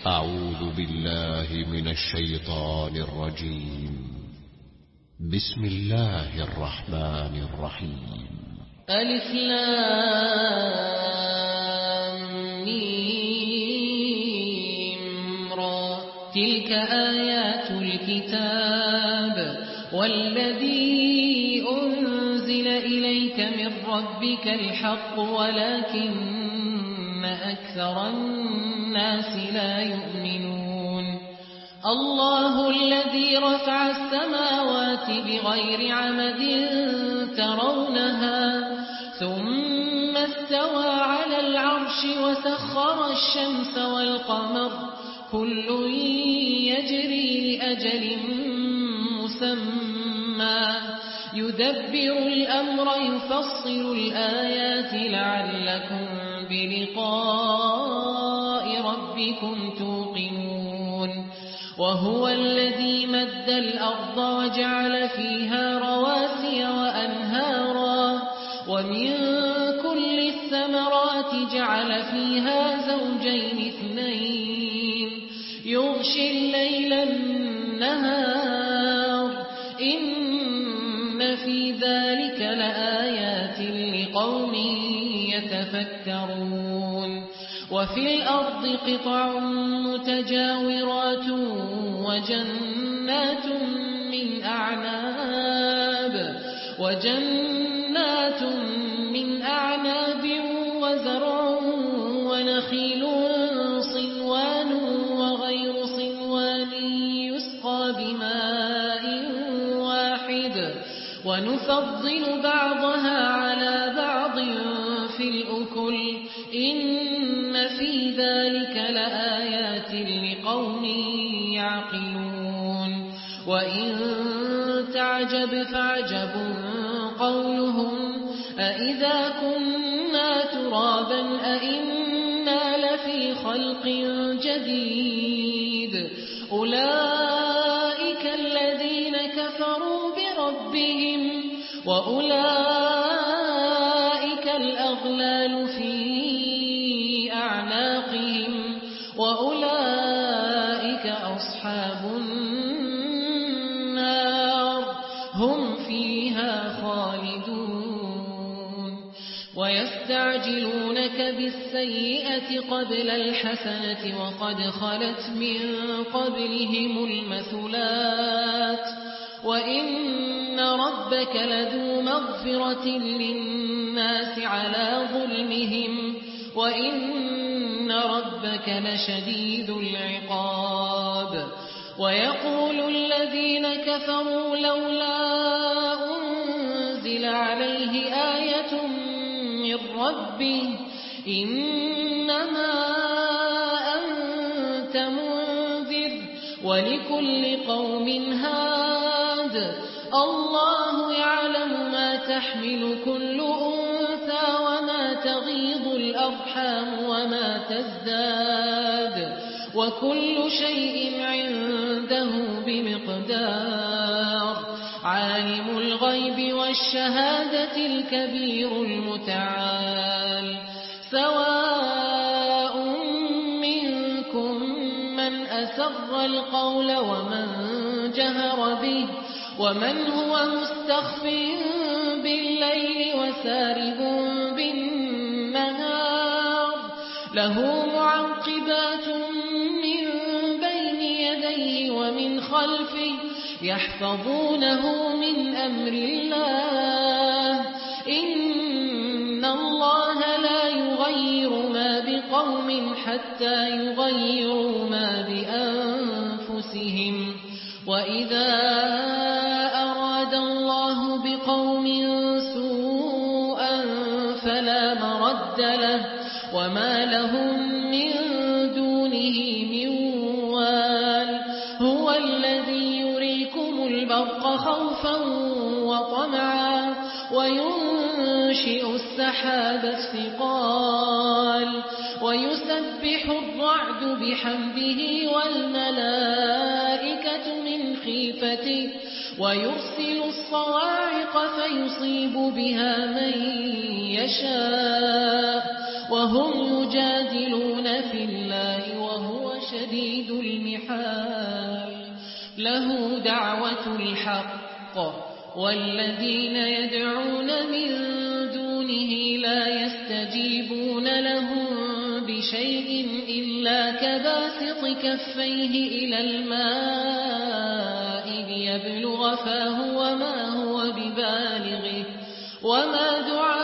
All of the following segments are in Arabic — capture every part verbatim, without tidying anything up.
أعوذ بالله من الشيطان الرجيم. بسم الله الرحمن الرحيم. ألف لام ميم را. تلك آيات الكتاب والذي أنزل إليك من ربك الحق ولكن أكثر الناس لا يؤمنون. الله الذي رفع السماوات بغير عمد ترونها ثم استوى على العرش وسخر الشمس والقمر كل يجري لأجل مسمى يدبر الأمر يفصل الآيات لعلكم بلقاء ربكم توقنون. وهو الذي مد الأرض وجعل فيها رواسي وأنهارا ومن كل الثمرات جعل فيها زوجين اثنين يغشي الليل النهار إن في ذلك لآيات لقوم يتفكرون. وفي الأرض قطع متجاورات وجنات من أعناب وجنات من أعناب وزرع ونخيل صنوان وغير صنوان يسقى بماء واحد ونفضل بعضها على بعض في الأكل إن في ذلك لآيات لقوم يعقلون. وإن تعجب فعجب قولهم أإذا كنا ترابا أإنا لفي خلق جديد أولئك الذين كفروا بربهم وأولئك الأغلال في أعناقهم وأولئك أصحاب النار هم فيها خالدون. ويستعجلونك بالسيئة قبل الحسنة وقد خلت من قبلهم المثلات وإن ربك لذو مغفرة للناس على ظلمهم وإن ربك لشديد العقاب. ويقول الذين كفروا لولا أنزل عليه آية من ربه إنما أنت منذر ولكل قوم هاد الله يعلم ما تحمل كل أنثى وما تغيض الأرحام وما تزداد وكل شيء عنده بمقدار. عالم الغيب والشهادة الكبير المتعال. سواء منكم من أسر القول ومن جهر به ومن هو مستخف بالليل وسارب بالنهار له معقبات من بين يديه ومن خلفه يحفظونه من أمر الله إن الله لا يغير ما بقوم حتى يغيروا ما بأنفسهم. وإذا أراد الله بقوم سوءا فلا مرد له وما لهم من دونه من وال. هو الذي يريكم البرق خوفا وطمعا وينشئ السحاب الثقال ويسبح الرعد بحمده والملائكة من خيفته ويرسل الصواعق فيصيب بها من يشاء وهم يجادلون في الله وهو شديد شديد المحال له دعوة الحق والذين يدعون من دونه لا يستجيبون لهم بشيء إلا كباسط كفيه إلى الماء ليبلغ فاه وما هو ببالغه وما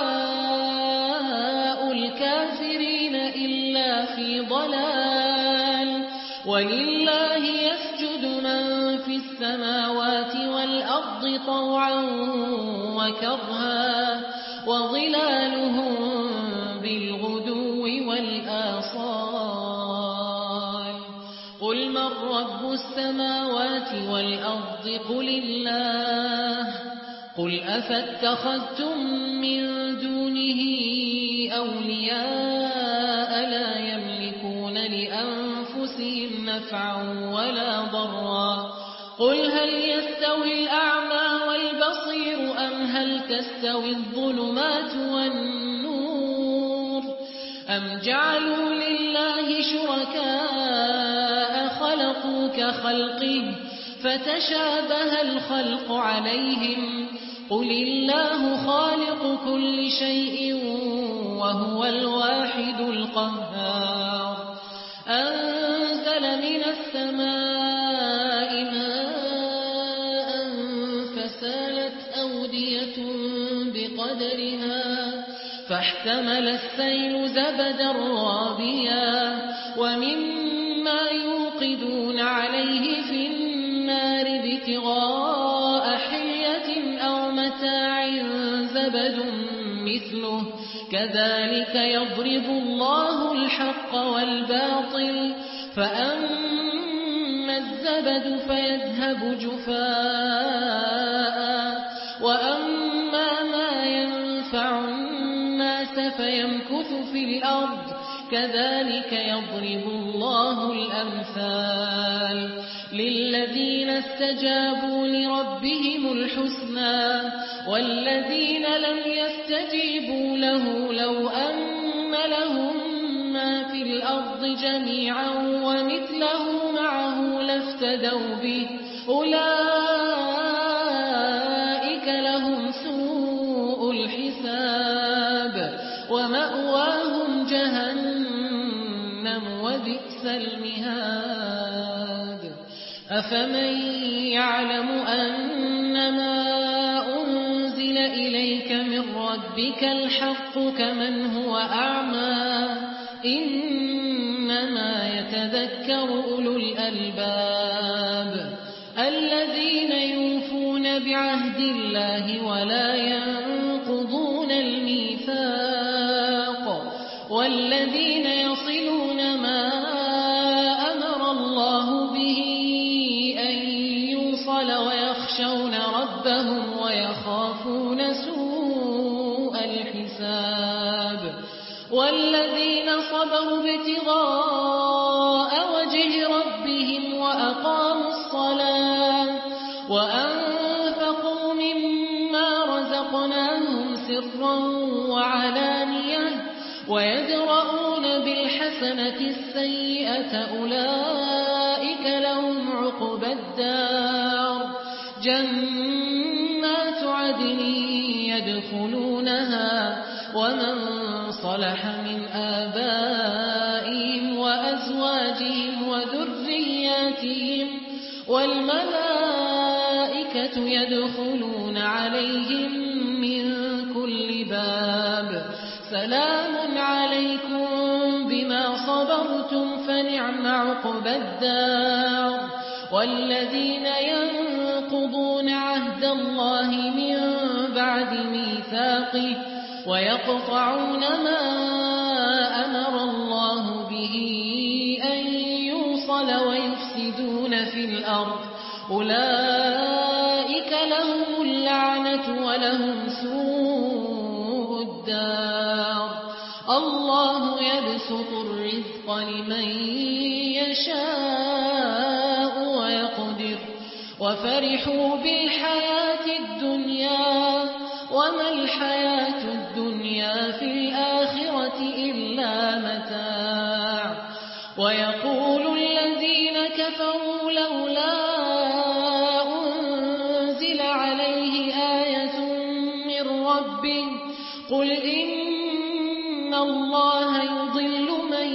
دعاء الكافرين إلا في ضلال ولله يسجد من في السماوات والأرض طوعا وكرها وظلالهم بالغدو والآصال قل من رب السماوات والأرض قل الله قل أفاتخذتم من دونه أولياء لا يملكون لأنفسهم نفعا ولا ضرا قل هل يستوي الأعمى والبصير أم هل تستوي الظلمات والنور أم جعلوا لله شركاء خلقوا كخلقه فتشابه الخلق عليهم قل الله خالق كل شيء وهو الواحد القهار أنزل من السماء ماء فسالت أودية بقدرها فاحتمل السيل زبدا رابيا ومما يوقدون عليه في النار ابتغاء حلية أو متاع زبد مثله كذلك يضرب الله الحق والباطل فأما الزبد فيذهب جفاء وأما ما ينفع الناس فيمكث في الأرض كذلك يضرب الله الأمثال للذين استجابوا لربهم الحسنى والذين لم يستجيبوا له لو أن لهم ما في الأرض جميعا ومثله معه لافتدوا به أولئك لهم سوء الحساب ومأواهم جهنم وبئس المهاد أفمن يعلم أنما أنزل إليك من ربك الحق كمن هو أعمى إنما يتذكر أولو الألباب الذين يوفون بعهد الله ولا ينقضون الميثاق والذين يصلون ما أمر الله به أن يوصل ويخشون ربهم ويخافون سوء الحساب والذين صبروا ابتغاء وجه ربهم وأقاموا الصلاة وأنفقوا مما رزقناهم سرا وعلانية ويدرؤون بالحسنة السيئة أولئك لهم عقبى الدار جنات عدن يدخلونها ومن صلح من آبائهم وأزواجهم وذرياتهم والملائكة يدخلون عليهم من كل باب سلام عليكم بما صبرتم فنعم عقبى الدار والذين ينقضون عهد الله من بعد ميثاقه ويقطعون ما أمر الله به أن يوصل ويفسدون في الأرض أولئك لهم اللعنة ولهم سوء الدار الله يبسط الرزق لمن يشاء ويقدر وفرحوا بالحياة الدنيا وما الحياة الدنيا في الآخرة إلا متاع ويقول الذين كفروا لولا أنزل عليه آية من ربه قل إن الله يضل من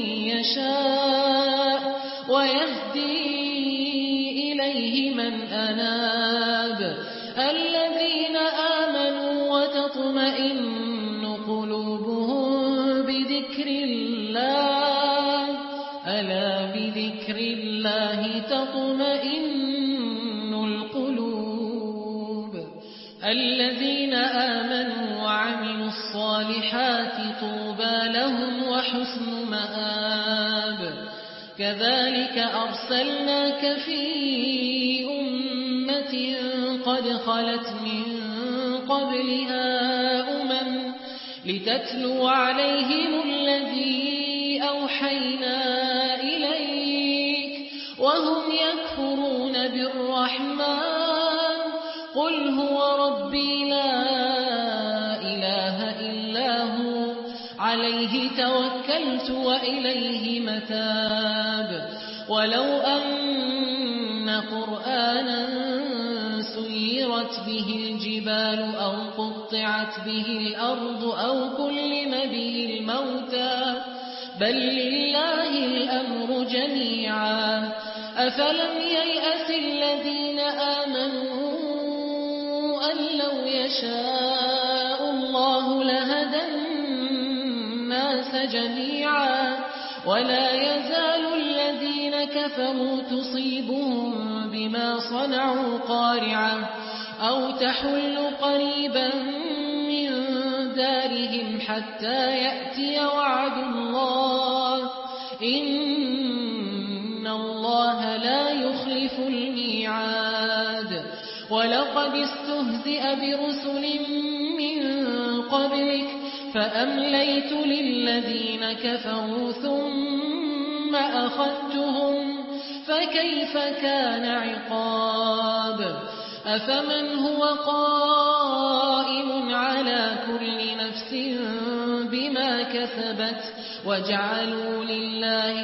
يشاء ويهدي إليه من أناب الذين آمنوا وتطمئن قلوبهم بذكر الله ألا بذكر الله تطمئن القلوب الذين آمنوا وعملوا الصالحات طوبى لهم وحسن مآب كذلك أرسلناك في أمة قد خلت من قبلها أمم لتتلو عليهم الذي أوحينا إليك وهم يكفرون بالرحمن قل هو ربي لا إله إلا هو عليه توكلت وإليه متاب ولو أن قرآنا سيرت به الجبال أو قطعت به الأرض أو كلم به الموتى بل لله الأمر جميعا أفلم ييأس الذين آمنوا أن لو يشاء الله لهدى الناس جميعا ولا يزال الذين كفروا تصيبهم بما صنعوا قارعة أو تحل قريبا من دارهم حتى يأتي وعد الله إن الله لا يخلف الميعاد ولقد استهزئ برسل من قبلك فأمليت للذين كفروا ثم أخذتهم فكيف كان عقاب أفمن هو قائم على كل نفس بما كسبت وجعلوا لله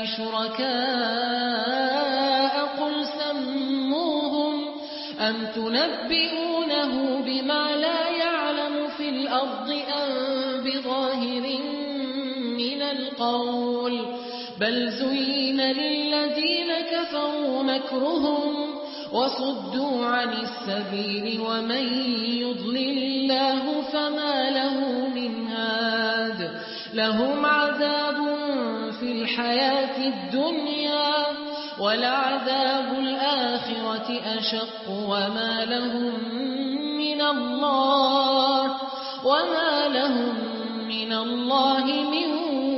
شركاء قل سموهم أم تنبئونه بما لا يعلم في الأرض أم بظاهر من القول بل زين للذين كفروا مكرهم وصدوا عن السبيل ومن يضلل الله فما له من هاد لهم عذاب في الحياة الدنيا ولعذاب الآخرة أشق وما لهم من الله وما لهم من الله من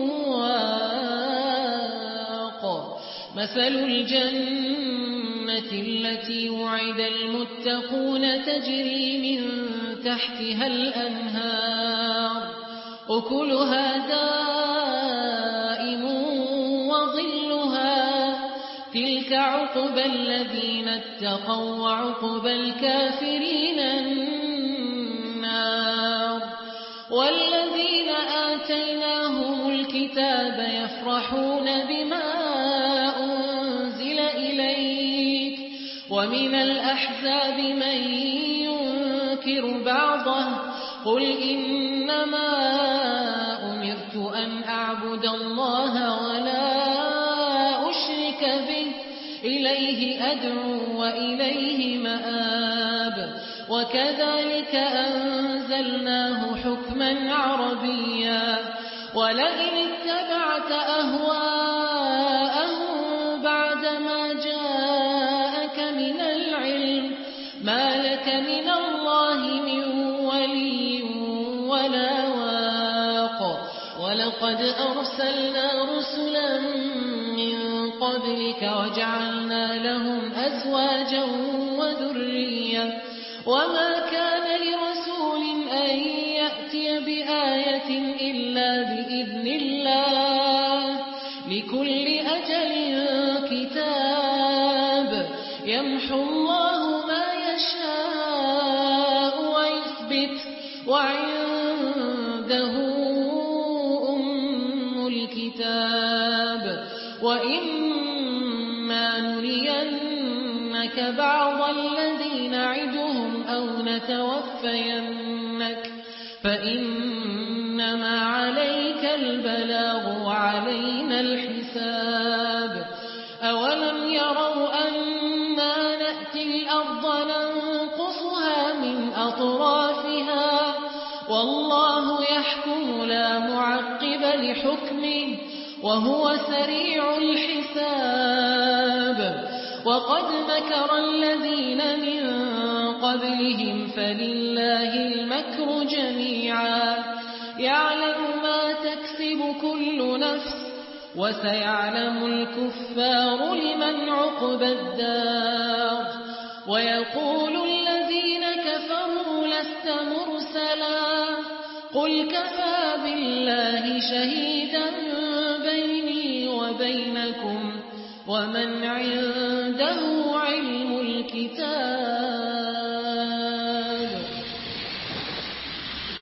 واق مثل الجنة التي وعد المتقون تجري من تحتها الأنهار أكلها دائم وظلها تلك عقبى الذين اتقوا وعقبى الكافرين النار والذين آتيناهم الكتاب يفرحون بما أنزل إليك ومن الأحزاب من ينكر بعضه قل إنما أمرت أن أعبد الله ولا أشرك به إليه أدعو وإليه مآب وكذلك أنزلناه حكما عربيا ولئن اتبعت أهواءهم بعدما جاءك من العلم ما لك من الله من ولي ولا واق ولقد أرسلنا رسلا من قبلك وجعلنا لهم أزواجا وذرية وما كان لرسول أن يأتي بآية إلا بإذن الله لكل أجل كتاب يمحو الله ما يشاء ويثبت وعنده أم الكتاب وإن نُرِيَنَّكَ بَعْضَ الَّذِي نَعِدُهُمْ أَوْ نَتَوَفَّيَنَّكَ فَإِنَّمَا عَلَيْكَ الْبَلَاغُ وَعَلَيْنَا الْحِسَابُ أَوَلَمْ يَرَوْا أَنَّا نَأْتِي الْأَرْضَ نَنقُصُهَا مِنْ أَطْرَافِهَا وَاللَّهُ يَحْكُمُ لَا مُعَقِّبَ لِحُكْمِهِ وَهُوَ سَرِيعُ الْحِسَابِ وَقَدْ مَكَرَ الَّذِينَ مِنْ قَبْلِهِمْ فَلِلَّهِ الْمَكْرُ جَمِيعًا يَعْلَمُ مَا تَكْسِبُ كُلُّ نَفْسٍ وَسَيَعْلَمُ الْكُفَّارُ لِمَنْ عُقْبَى الدَّارِ وَيَقُولُ الَّذِينَ كَفَرُوا لَسْتَ مُرْسَلًا قُلْ كَفَى بِاللَّهِ شَهِيدًا بَيْنِي وَبَيْنَكُمْ وَمَنْ عِندَهُ عِلْمُ الْكِتَابِ